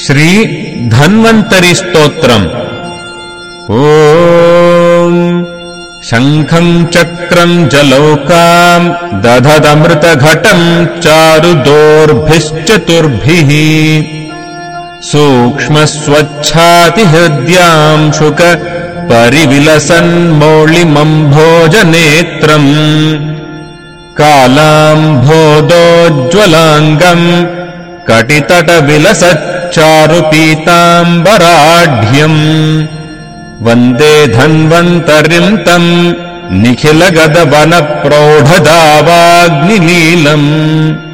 श्री धन्वन्तरी स्तोत्रम्। ॐ शङ्खम् चक्रम् जलौकाम् दधदमृतघटम् चारुदोर्भिश्चतुर्भिः सूक्ष्मस्वच्छातिहृद्याम् शुक परिविलसन्मौळिमम्भोजनेत्रम् कालाम्भोदोज्ज्वलाङ्गम् कटितटविलसच्चारुपीताम्बराढ्यम् वन्दे धन्वन्तरिम् तम् निखिलगदवनप्रौढदावाग्निलीलम्।